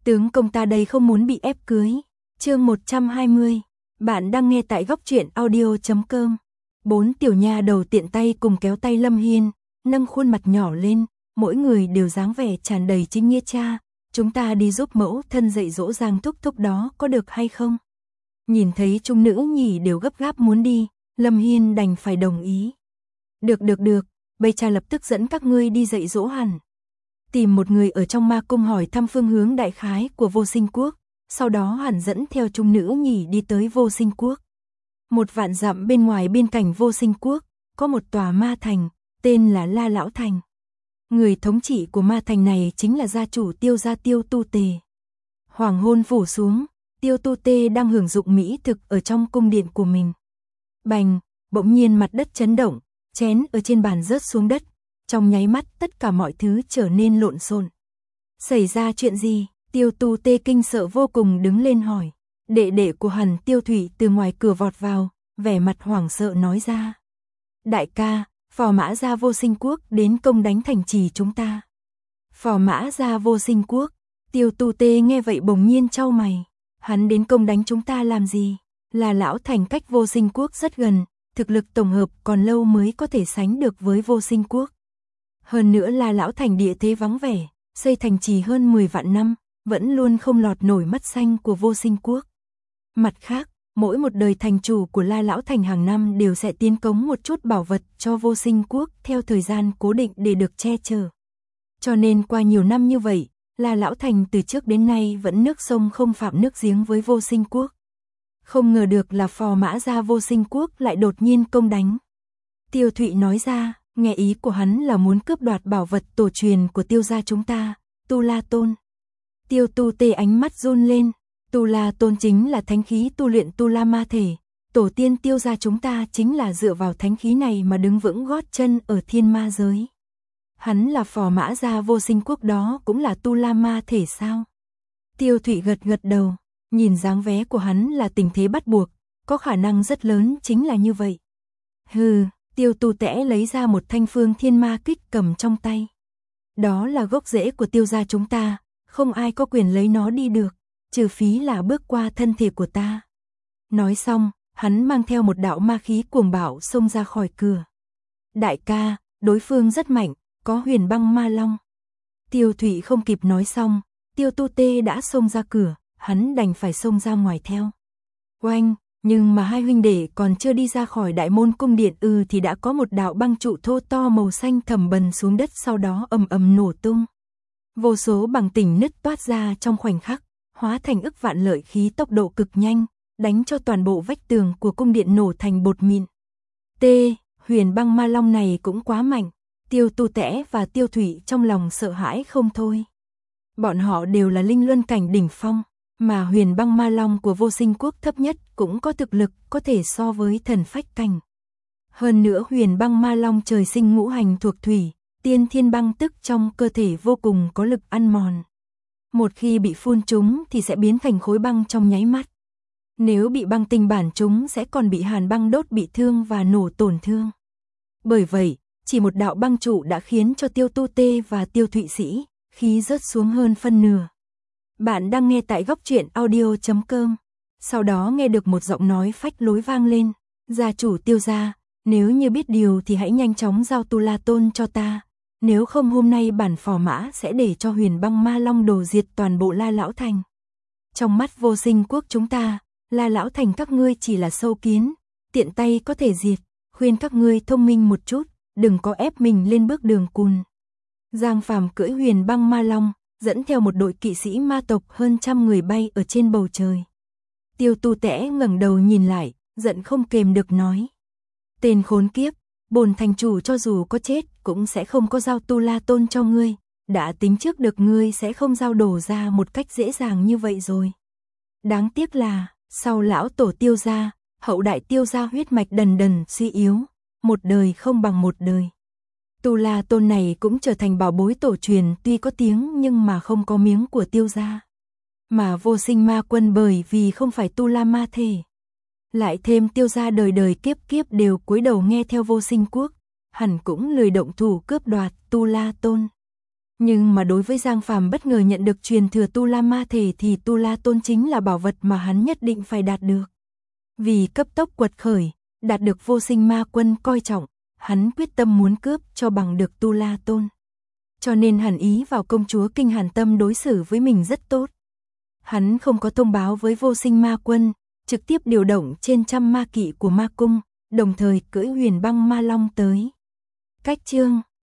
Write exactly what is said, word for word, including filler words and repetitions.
Tướng công ta đây không muốn bị ép cưới. Chương một trăm hai mươi. Bạn đang nghe tại góc truyện audio chấm com. Bốn tiểu nha đầu tiện tay cùng kéo tay Lâm Hiên, nâng khuôn mặt nhỏ lên, mỗi người đều dáng vẻ tràn đầy chính nghĩa cha. Chúng ta đi giúp mẫu thân dạy dỗ Giang thúc thúc đó có được hay không? Nhìn thấy chúng nữ nhì đều gấp gáp muốn đi, Lâm Hiên đành phải đồng ý. Được được được, bây cha lập tức dẫn các ngươi đi dạy dỗ hẳn. Tìm một người ở trong ma cung hỏi thăm phương hướng đại khái của Vô Sinh Quốc, sau đó hẳn dẫn theo chúng nữ nhì đi tới Vô Sinh Quốc. Một vạn dặm bên ngoài biên cảnh Vô Sinh Quốc, có một tòa ma thành, tên là La Lão Thành. Người thống trị của ma thành này chính là gia chủ Tiêu gia Tiêu Tu Tề. Hoàng hôn phủ xuống, Tiêu Tu Tề đang hưởng dụng mỹ thực ở trong cung điện của mình. Bành, bỗng nhiên mặt đất chấn động, chén ở trên bàn rớt xuống đất. Trong nháy mắt tất cả mọi thứ trở nên lộn xộn. Xảy ra chuyện gì? Tiêu Tu Tê kinh sợ vô cùng đứng lên hỏi. Đệ đệ của Hàn Tiêu Thủy từ ngoài cửa vọt vào, vẻ mặt hoảng sợ nói ra. Đại ca, phò mã gia Vô Sinh Quốc đến công đánh thành trì chúng ta. Phò mã gia Vô Sinh Quốc, Tiêu Tu Tê nghe vậy bỗng nhiên chau mày. Hắn đến công đánh chúng ta làm gì? Là Lão Thành cách Vô Sinh Quốc rất gần, thực lực tổng hợp còn lâu mới có thể sánh được với Vô Sinh Quốc. Hơn nữa là Lão Thành địa thế vắng vẻ, xây thành trì hơn mười vạn năm, vẫn luôn không lọt nổi mắt xanh của Vô Sinh Quốc. Mặt khác, mỗi một đời thành chủ của La Lão Thành hàng năm đều sẽ tiến cống một chút bảo vật cho Vô Sinh Quốc theo thời gian cố định để được che chở. Cho nên qua nhiều năm như vậy, La Lão Thành từ trước đến nay vẫn nước sông không phạm nước giếng với Vô Sinh Quốc. Không ngờ được là phò mã gia Vô Sinh Quốc lại đột nhiên công đánh. Tiêu Thụy nói ra. Nghe ý của hắn là muốn cướp đoạt bảo vật tổ truyền của Tiêu gia chúng ta, Tu La Tôn. Tiêu Tu Tê ánh mắt run lên, Tu La Tôn chính là thánh khí tu luyện Tu La Ma thể, tổ tiên Tiêu gia chúng ta chính là dựa vào thánh khí này mà đứng vững gót chân ở thiên ma giới. Hắn là phò mã gia Vô Sinh Quốc đó cũng là Tu La Ma thể sao? Tiêu Thụy gật gật đầu, nhìn dáng vẻ của hắn là tình thế bắt buộc, có khả năng rất lớn chính là như vậy. Hừ. Tiêu Tu Tẽ lấy ra một thanh phương thiên ma kích cầm trong tay. Đó là gốc rễ của Tiêu gia chúng ta, không ai có quyền lấy nó đi được, trừ phí là bước qua thân thể của ta. Nói xong, hắn mang theo một đạo ma khí cuồng bạo xông ra khỏi cửa. Đại ca, đối phương rất mạnh, có huyền băng ma long. Tiêu Thụy không kịp nói xong, Tiêu Tu Tê đã xông ra cửa, hắn đành phải xông ra ngoài theo. Oanh! Nhưng mà hai huynh đệ còn chưa đi ra khỏi đại môn cung điện ư ừ thì đã có một đạo băng trụ thô to màu xanh thầm bần xuống đất, sau đó ầm ầm nổ tung. Vô số bằng tỉnh nứt toát ra trong khoảnh khắc, hóa thành ức vạn lợi khí tốc độ cực nhanh, đánh cho toàn bộ vách tường của cung điện nổ thành bột mịn. T, huyền băng ma long này cũng quá mạnh, Tiêu Tu Tẽ và Tiêu Thủy trong lòng sợ hãi không thôi. Bọn họ đều là linh luân cảnh đỉnh phong. Mà huyền băng ma long của Vô Sinh Quốc thấp nhất cũng có thực lực có thể so với thần phách cảnh. Hơn nữa huyền băng ma long trời sinh ngũ hành thuộc thủy, tiên thiên băng tức trong cơ thể vô cùng có lực ăn mòn. Một khi bị phun trúng thì sẽ biến thành khối băng trong nháy mắt. Nếu bị băng tinh bản trúng sẽ còn bị hàn băng đốt bị thương và nổ tổn thương. Bởi vậy, chỉ một đạo băng trụ đã khiến cho Tiêu Tu Tê và Tiêu Thụy Sĩ khí rớt xuống hơn phân nửa. Bạn đang nghe tại góc truyện audio chấm com. Sau đó nghe được một giọng nói phách lối vang lên. Gia chủ Tiêu gia, nếu như biết điều thì hãy nhanh chóng giao Tu La Tôn cho ta. Nếu không hôm nay bản phò mã sẽ để cho huyền băng ma long đổ diệt toàn bộ La Lão Thành. Trong mắt Vô Sinh Quốc chúng ta, La Lão Thành các ngươi chỉ là sâu kiến, tiện tay có thể diệt. Khuyên các ngươi thông minh một chút, đừng có ép mình lên bước đường cùn. Giang Phàm cưỡi huyền băng ma long, dẫn theo một đội kỵ sĩ ma tộc hơn trăm người bay ở trên bầu trời. Tiêu Tu Tẽ ngẩng đầu nhìn lại, giận không kềm được nói. Tên khốn kiếp, bổn thành chủ cho dù có chết cũng sẽ không có giao Tu La Tôn cho ngươi, đã tính trước được ngươi sẽ không giao đổ ra một cách dễ dàng như vậy rồi. Đáng tiếc là, sau lão tổ Tiêu gia, hậu đại Tiêu gia huyết mạch đần đần suy yếu, một đời không bằng một đời. Tu La Tôn này cũng trở thành bảo bối tổ truyền, tuy có tiếng nhưng mà không có miếng của Tiêu gia. Mà Vô Sinh Ma Quân bởi vì không phải Tu La Ma thể, lại thêm Tiêu gia đời đời kiếp kiếp đều cúi đầu nghe theo Vô Sinh Quốc, hẳn cũng lười động thủ cướp đoạt Tu La Tôn. Nhưng mà đối với Giang Phàm bất ngờ nhận được truyền thừa Tu La Ma thể thì Tu La Tôn chính là bảo vật mà hắn nhất định phải đạt được. Vì cấp tốc quật khởi, đạt được Vô Sinh Ma Quân coi trọng, hắn quyết tâm muốn cướp cho bằng được Tu La Tôn. Cho nên hàn ý vào công chúa Kinh Hàn Tâm đối xử với mình rất tốt. Hắn không có thông báo với Vô Sinh Ma Quân, trực tiếp điều động trên trăm ma kỵ của ma cung, đồng thời cưỡi huyền băng ma long tới. Cách chương